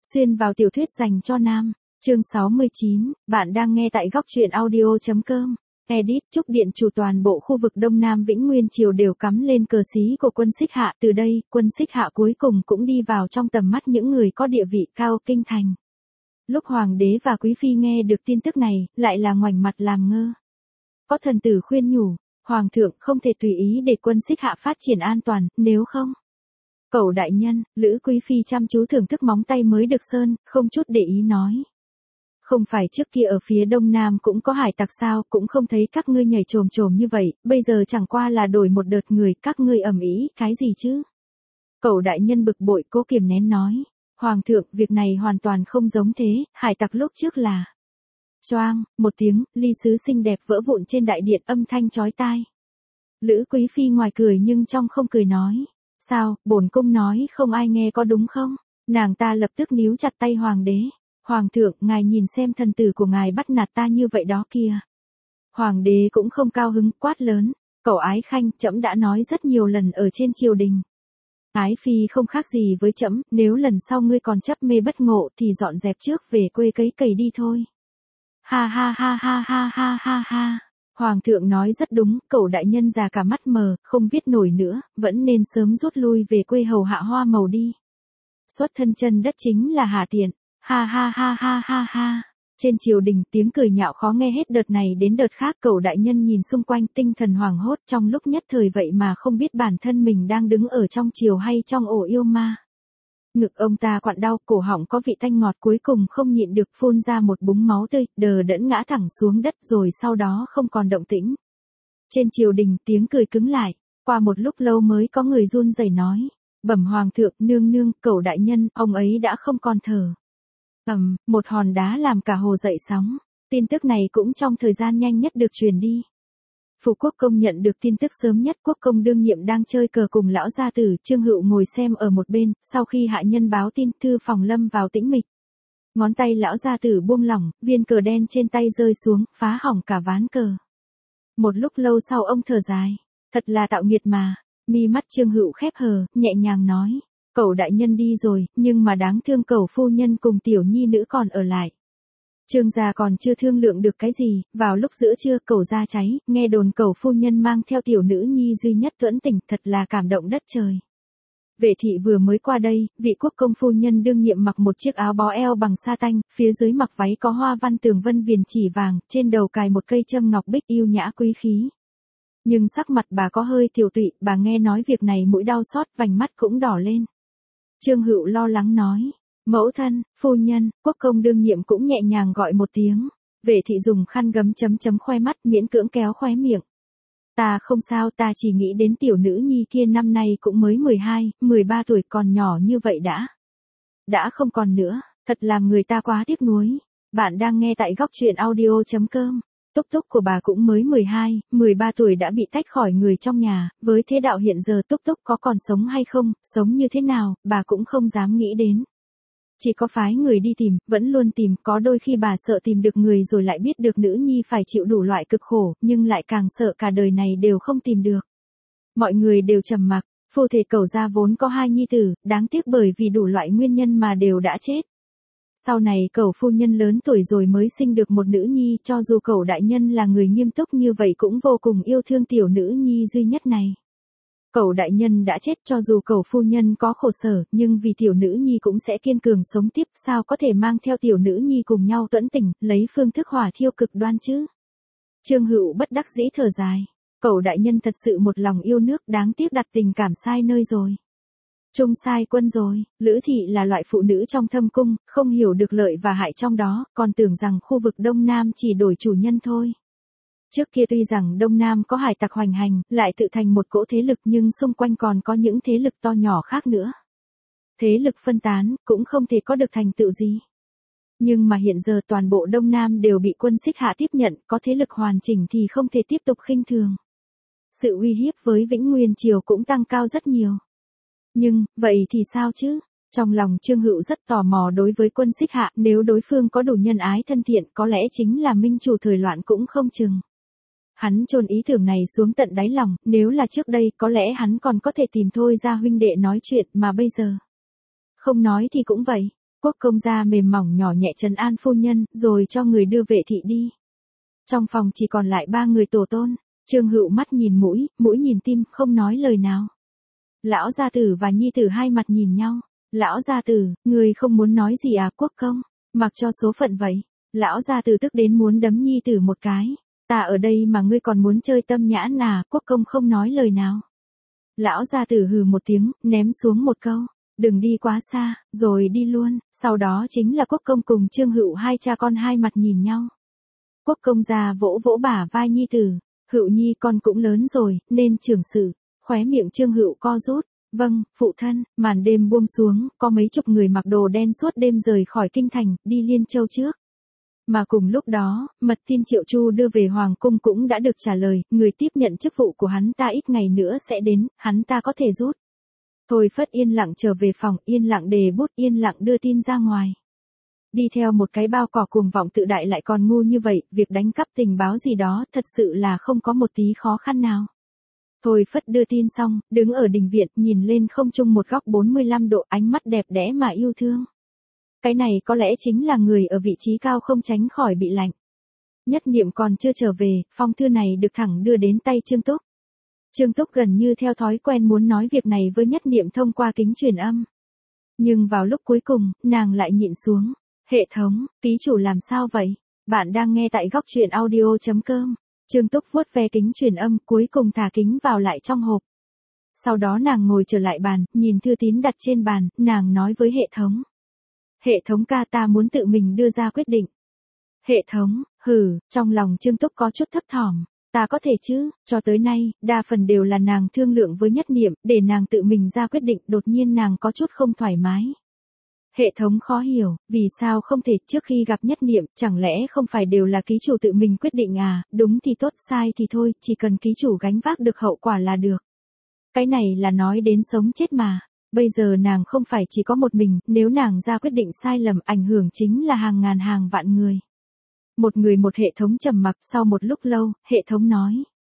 Xuyên vào tiểu thuyết dành cho nam. Chương 69, bạn đang nghe tại góc truyện audio.com. Edit, Trúc Điện chủ toàn bộ khu vực Đông Nam Vĩnh Nguyên Triều đều cắm lên cờ xí của quân Xích Hạ. Từ đây, quân Xích Hạ cuối cùng cũng đi vào trong tầm mắt những người có địa vị cao kinh thành. Lúc Hoàng đế và Quý Phi nghe được tin tức này, lại là ngoảnh mặt làm ngơ. Có thần tử khuyên nhủ, Hoàng thượng không thể tùy ý để quân Xích Hạ phát triển an toàn, nếu không. Cẩu đại nhân, Lữ Quý Phi chăm chú thưởng thức móng tay mới được sơn, không chút để ý nói. Không phải trước kia ở phía đông nam cũng có hải tặc sao, cũng không thấy các ngươi nhảy trồm như vậy, bây giờ chẳng qua là đổi một đợt người, các ngươi ầm ĩ cái gì chứ? Cẩu đại nhân bực bội cố kiềm nén nói. Hoàng thượng, việc này hoàn toàn không giống thế, hải tặc lúc trước là. Choang, một tiếng, ly sứ xinh đẹp vỡ vụn trên đại điện, âm thanh chói tai. Lữ Quý Phi ngoài cười nhưng trong không cười nói. Sao, bổn cung nói không ai nghe có đúng không? Nàng ta lập tức níu chặt tay hoàng đế. Hoàng thượng, ngài nhìn xem thần tử của ngài bắt nạt ta như vậy đó kìa. Hoàng đế cũng không cao hứng, quát lớn. Cẩu Ái Khanh, trẫm đã nói rất nhiều lần ở trên triều đình. Ái Phi không khác gì với trẫm, nếu lần sau ngươi còn chấp mê bất ngộ thì dọn dẹp trước về quê cấy cày đi thôi. Ha ha ha ha ha ha ha ha. Hoàng thượng nói rất đúng, cẩu đại nhân già cả mắt mờ, không viết nổi nữa, vẫn nên sớm rút lui về quê hầu hạ hoa màu đi. Xuất thân chân đất chính là hạ tiện. Ha ha ha ha ha ha. Trên triều đình tiếng cười nhạo khó nghe hết đợt này đến đợt khác. Cẩu đại nhân nhìn xung quanh tinh thần hoảng hốt trong lúc nhất thời vậy mà không biết bản thân mình đang đứng ở trong triều hay trong ổ yêu ma. Ngực ông ta quặn đau, cổ họng có vị tanh ngọt, cuối cùng không nhịn được phun ra một búng máu tươi, đờ đẫn ngã thẳng xuống đất rồi sau đó không còn động tĩnh. Trên triều đình tiếng cười cứng lại, qua một lúc lâu mới có người run rẩy nói. Bẩm hoàng thượng, nương nương, cẩu đại nhân, ông ấy đã không còn thở. Một hòn đá làm cả hồ dậy sóng. Tin tức này cũng trong thời gian nhanh nhất được truyền đi. Phủ Quốc Công nhận được tin tức sớm nhất. Quốc Công đương nhiệm đang chơi cờ cùng lão gia tử. Trương Hựu ngồi xem ở một bên. Sau khi hạ nhân báo tin, thư phòng lâm vào tĩnh mịch. Ngón tay lão gia tử buông lỏng, viên cờ đen trên tay rơi xuống, phá hỏng cả ván cờ. Một lúc lâu sau ông thở dài. Thật là tạo nghiệt mà. Mi mắt Trương Hựu khép hờ, nhẹ nhàng nói. Cẩu đại nhân đi rồi, nhưng mà đáng thương cẩu phu nhân cùng tiểu nhi nữ còn ở lại. Trương gia còn chưa thương lượng được cái gì, vào lúc giữa trưa cẩu gia cháy, nghe đồn cẩu phu nhân mang theo tiểu nữ nhi duy nhất tuẫn tỉnh, thật là cảm động đất trời. Vệ thị vừa mới qua đây, vị quốc công phu nhân đương nhiệm mặc một chiếc áo bó eo bằng sa tanh, phía dưới mặc váy có hoa văn tường vân viền chỉ vàng, trên đầu cài một cây châm ngọc bích yêu nhã quý khí. Nhưng sắc mặt bà có hơi tiều tụy, bà nghe nói việc này mũi đau xót, vành mắt cũng đỏ lên. Trương Hựu lo lắng nói, mẫu thân, phu nhân, quốc công đương nhiệm cũng nhẹ nhàng gọi một tiếng. Vệ thị dùng khăn gấm chấm khoe mắt, miễn cưỡng kéo khóe miệng. Ta không sao, ta chỉ nghĩ đến tiểu nữ nhi kia năm nay cũng mới 12, 13 tuổi, còn nhỏ như vậy đã không còn nữa, thật làm người ta quá tiếc nuối. Bạn đang nghe tại góc truyện audio.com. Túc Túc của bà cũng mới 12, 13 tuổi đã bị tách khỏi người trong nhà, với thế đạo hiện giờ Túc Túc có còn sống hay không, sống như thế nào, bà cũng không dám nghĩ đến. Chỉ có phái người đi tìm, vẫn luôn tìm, có đôi khi bà sợ tìm được người rồi lại biết được nữ nhi phải chịu đủ loại cực khổ, nhưng lại càng sợ cả đời này đều không tìm được. Mọi người đều trầm mặc, phu thể Cẩu gia vốn có 2 nhi tử, đáng tiếc bởi vì đủ loại nguyên nhân mà đều đã chết. Sau này Cẩu phu nhân lớn tuổi rồi mới sinh được một nữ nhi, cho dù Cẩu đại nhân là người nghiêm túc như vậy cũng vô cùng yêu thương tiểu nữ nhi duy nhất này. Cẩu đại nhân đã chết, cho dù Cẩu phu nhân có khổ sở, nhưng vì tiểu nữ nhi cũng sẽ kiên cường sống tiếp, sao có thể mang theo tiểu nữ nhi cùng nhau tuẫn tỉnh, lấy phương thức hỏa thiêu cực đoan chứ. Trương Hựu bất đắc dĩ thở dài. Cẩu đại nhân thật sự một lòng yêu nước, đáng tiếc đặt tình cảm sai nơi rồi. Trung sai quân rồi. Lữ thị là loại phụ nữ trong thâm cung, không hiểu được lợi và hại trong đó, còn tưởng rằng khu vực Đông Nam chỉ đổi chủ nhân thôi. Trước kia tuy rằng Đông Nam có hải tặc hoành hành, lại tự thành một cỗ thế lực, nhưng xung quanh còn có những thế lực to nhỏ khác nữa. Thế lực phân tán, cũng không thể có được thành tựu gì. Nhưng mà hiện giờ toàn bộ Đông Nam đều bị quân Xích Hạ tiếp nhận, có thế lực hoàn chỉnh thì không thể tiếp tục khinh thường. Sự uy hiếp với Vĩnh Nguyên Triều cũng tăng cao rất nhiều. Nhưng, vậy thì sao chứ? Trong lòng Trương Hựu rất tò mò đối với quân Xích Hạ, nếu đối phương có đủ nhân ái thân thiện, có lẽ chính là minh chủ thời loạn cũng không chừng. Hắn chôn ý tưởng này xuống tận đáy lòng, nếu là trước đây có lẽ hắn còn có thể tìm Thôi Gia huynh đệ nói chuyện, mà bây giờ. Không nói thì cũng vậy. Quốc công gia mềm mỏng nhỏ nhẹ trấn an phu nhân, rồi cho người đưa vệ thị đi. Trong phòng chỉ còn lại 3 người tổ tôn. Trương Hựu mắt nhìn mũi, mũi nhìn tim, không nói lời nào. Lão gia tử và nhi tử hai mặt nhìn nhau. Lão gia tử, người không muốn nói gì à quốc công? Mặc cho số phận vậy. Lão gia tử tức đến muốn đấm nhi tử một cái. Ta ở đây mà ngươi còn muốn chơi tâm nhãn à, quốc công không nói lời nào. Lão gia tử hừ một tiếng, ném xuống một câu. Đừng đi quá xa, rồi đi luôn. Sau đó chính là quốc công cùng Trương Hựu hai cha con hai mặt nhìn nhau. Quốc công già vỗ vỗ bả vai nhi tử. Hựu nhi con cũng lớn rồi, nên trưởng sự. Khóe miệng Trương Hựu co rút. Vâng, phụ thân. Màn đêm buông xuống, có mấy chục người mặc đồ đen suốt đêm rời khỏi kinh thành, đi Liên Châu trước. Mà cùng lúc đó, mật tin Triệu Chu đưa về Hoàng cung cũng đã được trả lời, người tiếp nhận chức vụ của hắn ta ít ngày nữa sẽ đến, hắn ta có thể rút. Thôi Phất yên lặng trở về phòng, yên lặng đề bút, yên lặng đưa tin ra ngoài. Đi theo một cái bao cỏ cuồng vọng tự đại lại còn ngu như vậy, việc đánh cắp tình báo gì đó thật sự là không có một tí khó khăn nào. Thôi Phất đưa tin xong, đứng ở đình viện, nhìn lên không trung một góc 45 độ, ánh mắt đẹp đẽ mà yêu thương. Cái này có lẽ chính là người ở vị trí cao không tránh khỏi bị lạnh. Nhất Niệm còn chưa trở về, phong thư này được thẳng đưa đến tay Trương Túc. Trương Túc gần như theo thói quen muốn nói việc này với Nhất Niệm thông qua kính truyền âm. Nhưng vào lúc cuối cùng, nàng lại nhịn xuống. Hệ thống, ký chủ làm sao vậy? Bạn đang nghe tại góc truyện audio.com. Trương Túc vuốt ve kính truyền âm, cuối cùng thả kính vào lại trong hộp. Sau đó nàng ngồi trở lại bàn, nhìn thư tín đặt trên bàn, nàng nói với hệ thống. Hệ thống ca, ta muốn tự mình đưa ra quyết định. Hệ thống, trong lòng Trương Túc có chút thấp thỏm. Ta có thể chứ, cho tới nay, đa phần đều là nàng thương lượng với Nhất Niệm, để nàng tự mình ra quyết định, đột nhiên nàng có chút không thoải mái. Hệ thống khó hiểu, vì sao không thể trước khi gặp Nhất Niệm, chẳng lẽ không phải đều là ký chủ tự mình quyết định à, đúng thì tốt, sai thì thôi, chỉ cần ký chủ gánh vác được hậu quả là được. Cái này là nói đến sống chết mà. Bây giờ nàng không phải chỉ có một mình, nếu nàng ra quyết định sai lầm ảnh hưởng chính là hàng ngàn hàng vạn người. Một người một hệ thống trầm mặc, sau một lúc lâu, hệ thống nói.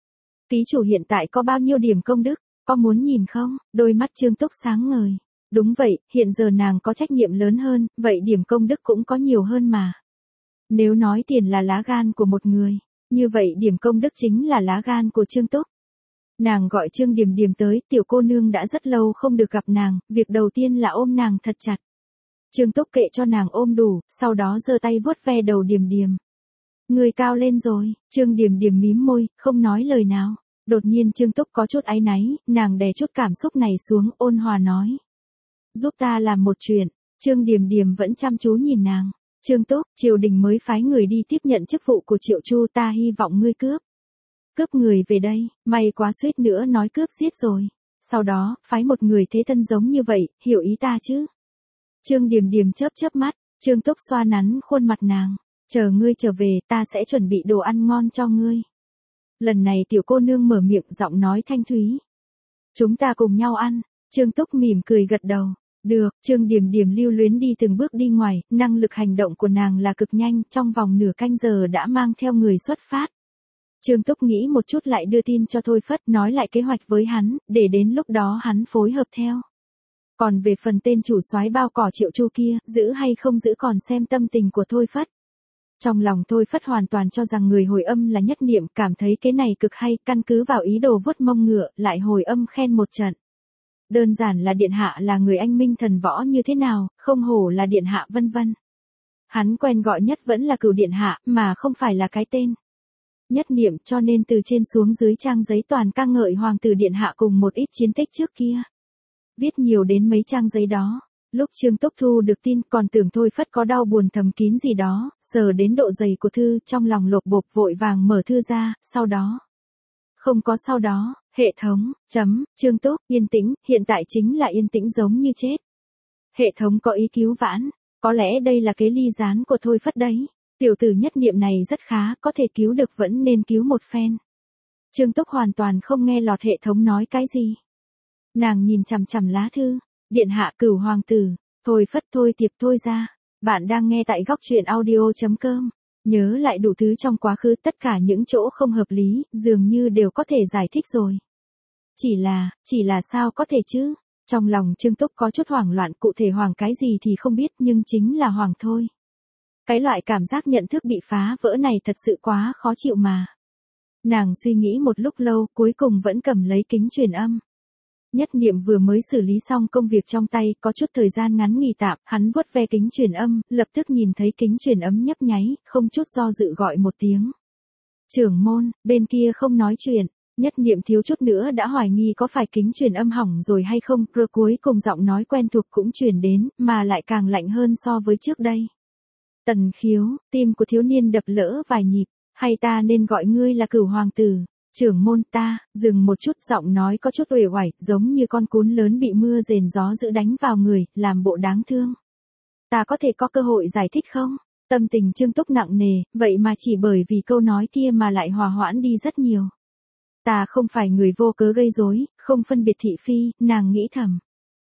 Ký chủ hiện tại có bao nhiêu điểm công đức, có muốn nhìn không? Đôi mắt Trương Túc sáng ngời. Đúng vậy, hiện giờ nàng có trách nhiệm lớn hơn, vậy điểm công đức cũng có nhiều hơn mà. Nếu nói tiền là lá gan của một người, như vậy điểm công đức chính là lá gan của Trương Túc. Nàng gọi Trương Điềm Điềm tới, tiểu cô nương đã rất lâu không được gặp nàng, việc đầu tiên là ôm nàng thật chặt. Trương Túc kệ cho nàng ôm đủ, sau đó giơ tay vuốt ve đầu Điềm Điềm. Người cao lên rồi, Trương Điềm Điềm mím môi, không nói lời nào. Đột nhiên Trương Túc có chút áy náy, nàng đè chút cảm xúc này xuống, ôn hòa nói. Giúp ta làm một chuyện. Trương Điềm Điềm vẫn chăm chú nhìn nàng. Trương Túc, triều đình mới phái người đi tiếp nhận chức vụ của Triệu Chu, ta hy vọng ngươi cướp. Cướp người về đây, may quá suýt nữa nói cướp giết rồi. Sau đó, phái một người thế thân giống như vậy, hiểu ý ta chứ? Trương Điềm Điềm chớp chớp mắt, Trương Túc xoa nắn khuôn mặt nàng. Chờ ngươi trở về, ta sẽ chuẩn bị đồ ăn ngon cho ngươi. Lần này tiểu cô nương mở miệng, giọng nói thanh thúy. Chúng ta cùng nhau ăn. Trương Túc mỉm cười gật đầu. Được, Trương Điềm Điềm lưu luyến đi từng bước đi ngoài, năng lực hành động của nàng là cực nhanh, trong vòng nửa canh giờ đã mang theo người xuất phát. Trương Túc nghĩ một chút lại đưa tin cho Thôi Phất, nói lại kế hoạch với hắn, để đến lúc đó hắn phối hợp theo. Còn về phần tên chủ soái bao cỏ Triệu Chu kia, giữ hay không giữ còn xem tâm tình của Thôi Phất. Trong lòng Thôi Phất hoàn toàn cho rằng người hồi âm là Nhất Niệm, cảm thấy cái này cực hay, căn cứ vào ý đồ vuốt mông ngựa, lại hồi âm khen một trận. Đơn giản là điện hạ là người anh minh thần võ như thế nào, không hổ là điện hạ vân vân. Hắn quen gọi nhất vẫn là Cửu điện hạ, mà không phải là cái tên. Nhất Niệm, cho nên từ trên xuống dưới trang giấy toàn ca ngợi hoàng tử điện hạ cùng một ít chiến tích trước kia. Viết nhiều đến mấy trang giấy đó. Lúc Trương Túc thu được tin còn tưởng Thôi Phất có đau buồn thầm kín gì đó, sờ đến độ dày của thư trong lòng lột bột vội vàng mở thư ra, sau đó. Không có sau đó, hệ thống, Trương Túc, yên tĩnh, hiện tại chính là yên tĩnh giống như chết. Hệ thống có ý cứu vãn, có lẽ đây là cái ly gián của Thôi Phất đấy. Tiểu tử Nhất Niệm này rất khá, có thể cứu được vẫn nên cứu một phen. Trương Túc hoàn toàn không nghe lọt hệ thống nói cái gì. Nàng nhìn chằm chằm lá thư. Điện hạ Cửu hoàng tử, Thôi Phất thôi tiệp thôi ra. Bạn đang nghe tại góc truyện audio.com. Nhớ lại đủ thứ trong quá khứ, tất cả những chỗ không hợp lý, dường như đều có thể giải thích rồi. Chỉ là sao có thể chứ? Trong lòng Trương Túc có chút hoảng loạn, cụ thể hoảng cái gì thì không biết nhưng chính là hoảng thôi. Cái loại cảm giác nhận thức bị phá vỡ này thật sự quá khó chịu mà. Nàng suy nghĩ một lúc lâu, cuối cùng vẫn cầm lấy kính truyền âm. Nhất Niệm vừa mới xử lý xong công việc trong tay, có chút thời gian ngắn nghỉ tạm, hắn vuốt ve kính truyền âm, lập tức nhìn thấy kính truyền âm nhấp nháy, không chút do dự gọi một tiếng. Trưởng môn, bên kia không nói chuyện. Nhất Niệm thiếu chút nữa đã hoài nghi có phải kính truyền âm hỏng rồi hay không, rồi cuối cùng giọng nói quen thuộc cũng truyền đến, mà lại càng lạnh hơn so với trước đây. Tần Khiếu, tim của thiếu niên đập lỡ vài nhịp, hay ta nên gọi ngươi là Cửu hoàng tử? Trưởng môn ta, dừng một chút, giọng nói có chút uể oải, giống như con cún lớn bị mưa rền gió dữ đánh vào người, làm bộ đáng thương. Ta có thể có cơ hội giải thích không? Tâm tình Trương Túc nặng nề, vậy mà chỉ bởi vì câu nói kia mà lại hòa hoãn đi rất nhiều. Ta không phải người vô cớ gây rối, không phân biệt thị phi, nàng nghĩ thầm.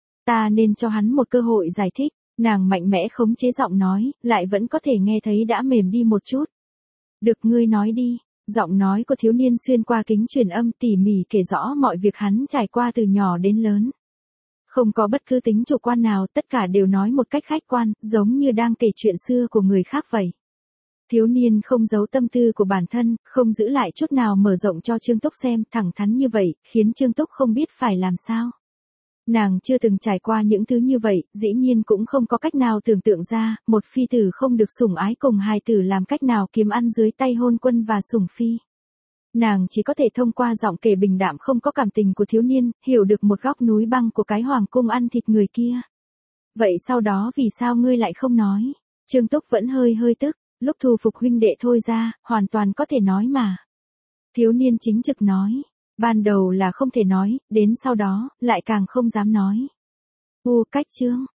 Ta nên cho hắn một cơ hội giải thích, nàng mạnh mẽ khống chế giọng nói, lại vẫn có thể nghe thấy đã mềm đi một chút. Được, ngươi nói đi. Giọng nói của thiếu niên xuyên qua kính truyền âm tỉ mỉ kể rõ mọi việc hắn trải qua từ nhỏ đến lớn. Không có bất cứ tính chủ quan nào, tất cả đều nói một cách khách quan, giống như đang kể chuyện xưa của người khác vậy. Thiếu niên không giấu tâm tư của bản thân, không giữ lại chút nào mở rộng cho Trương Túc xem, thẳng thắn như vậy, khiến Trương Túc không biết phải làm sao. Nàng chưa từng trải qua những thứ như vậy, dĩ nhiên cũng không có cách nào tưởng tượng ra, một phi tử không được sủng ái cùng hài tử làm cách nào kiếm ăn dưới tay hôn quân và sủng phi. Nàng chỉ có thể thông qua giọng kể bình đạm không có cảm tình của thiếu niên, hiểu được một góc núi băng của cái hoàng cung ăn thịt người kia. Vậy sau đó vì sao ngươi lại không nói? Trương Túc vẫn hơi tức, lúc thu phục huynh đệ thôi ra, hoàn toàn có thể nói mà. Thiếu niên chính trực nói. Ban đầu là không thể nói, đến sau đó, lại càng không dám nói. Cách chương,